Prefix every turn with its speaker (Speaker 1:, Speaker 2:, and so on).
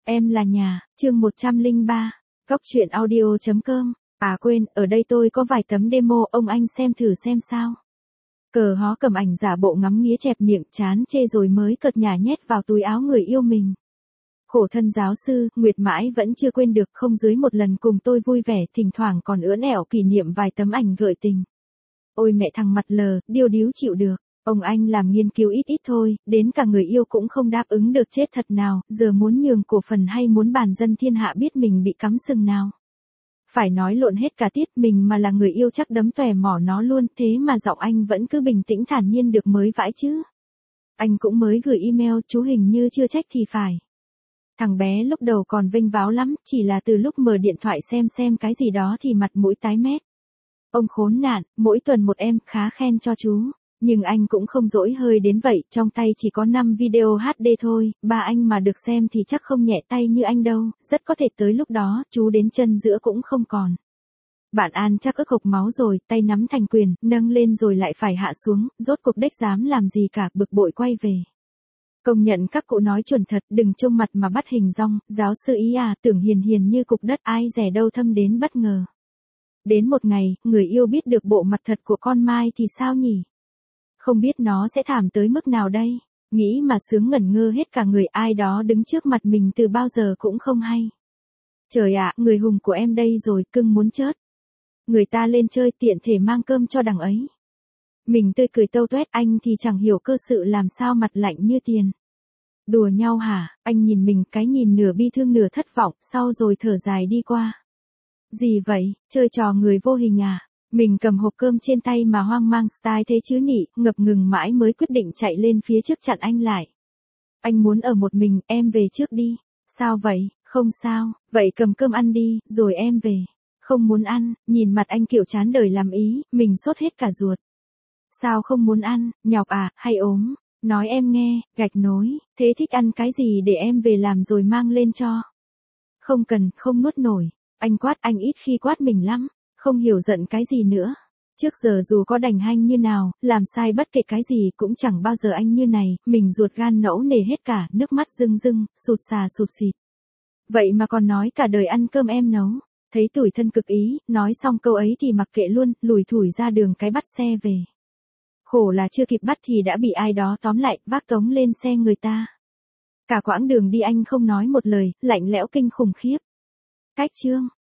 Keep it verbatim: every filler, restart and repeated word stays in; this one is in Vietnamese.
Speaker 1: Em là nhà, chương một trăm lẻ ba, góc truyện audio chấm com. À quên, ở đây tôi có vài tấm demo, ông anh xem thử xem sao. Cờ hó cầm ảnh giả bộ ngắm nghía chẹp miệng chán chê rồi mới cợt nhả nhét vào túi áo người yêu mình. Khổ thân giáo sư, Nguyệt mãi vẫn chưa quên được, không dưới một lần cùng tôi vui vẻ, thỉnh thoảng còn ưỡn ẹo kỷ niệm vài tấm ảnh gợi tình. Ôi mẹ thằng mặt lờ, điêu điếu chịu được. Ông anh làm nghiên cứu ít ít thôi, đến cả người yêu cũng không đáp ứng được, chết thật nào, giờ muốn nhường cổ phần hay muốn bàn dân thiên hạ biết mình bị cắm sừng nào. Phải nói lộn hết cả tiết, mình mà là người yêu chắc đấm tòe mỏ nó luôn, thế mà giọng anh vẫn cứ bình tĩnh thản nhiên được mới vãi chứ. Anh cũng mới gửi email, chú hình như chưa check thì phải. Thằng bé lúc đầu còn vênh váo lắm, chỉ là từ lúc mở điện thoại xem xem cái gì đó thì mặt mũi tái mét. Ông khốn nạn, mỗi tuần một em, khá khen cho chú. Nhưng anh cũng không dỗi hơi đến vậy, trong tay chỉ có năm video hát đê thôi, ba anh mà được xem thì chắc không nhẹ tay như anh đâu, rất có thể tới lúc đó, chú đến chân giữa cũng không còn. Bạn An chắc ức hộc máu rồi, tay nắm thành quyền, nâng lên rồi lại phải hạ xuống, rốt cuộc đếch dám làm gì cả, bực bội quay về. Công nhận các cụ nói chuẩn thật, đừng trông mặt mà bắt hình dong, giáo sư ý à, tưởng hiền hiền như cục đất, ai dè đâu thâm đến bất ngờ. Đến một ngày, người yêu biết được bộ mặt thật của con Mai thì sao nhỉ? Không biết nó sẽ thảm tới mức nào đây, nghĩ mà sướng ngẩn ngơ hết cả người, ai đó đứng trước mặt mình từ bao giờ cũng không hay. Trời ạ, người hùng của em đây rồi, cưng muốn chớt. Người ta lên chơi tiện thể mang cơm cho đằng ấy. Mình tươi cười tâu tuét, anh thì chẳng hiểu cơ sự làm sao mặt lạnh như tiền. Đùa nhau hả, anh nhìn mình cái nhìn nửa bi thương nửa thất vọng, sau rồi thở dài đi qua. Gì vậy, chơi trò người vô hình à? Mình cầm hộp cơm trên tay mà hoang mang style thế chứ nhỉ, ngập ngừng mãi mới quyết định chạy lên phía trước chặn anh lại. Anh muốn ở một mình, em về trước đi. Sao vậy, không sao, vậy cầm cơm ăn đi, rồi em về. Không muốn ăn, nhìn mặt anh kiểu chán đời làm ý, mình sốt hết cả ruột. Sao không muốn ăn, nhọc à, hay ốm? Nói em nghe, gạch nối, thế thích ăn cái gì để em về làm rồi mang lên cho. Không cần, không nuốt nổi. Anh quát, anh ít khi quát mình lắm. Không hiểu giận cái gì nữa. Trước giờ dù có đành hanh như nào, làm sai bất kể cái gì cũng chẳng bao giờ anh như này, mình ruột gan nẫu nề hết cả, nước mắt rưng rưng, sụt xà sụt xịt. Vậy mà còn nói cả đời ăn cơm em nấu. Thấy tủi thân cực ý, nói xong câu ấy thì mặc kệ luôn, lủi thủi ra đường cái bắt xe về. Khổ là chưa kịp bắt thì đã bị ai đó tóm lại, vác tống lên xe người ta. Cả quãng đường đi anh không nói một lời, lạnh lẽo kinh khủng khiếp. Cách chương.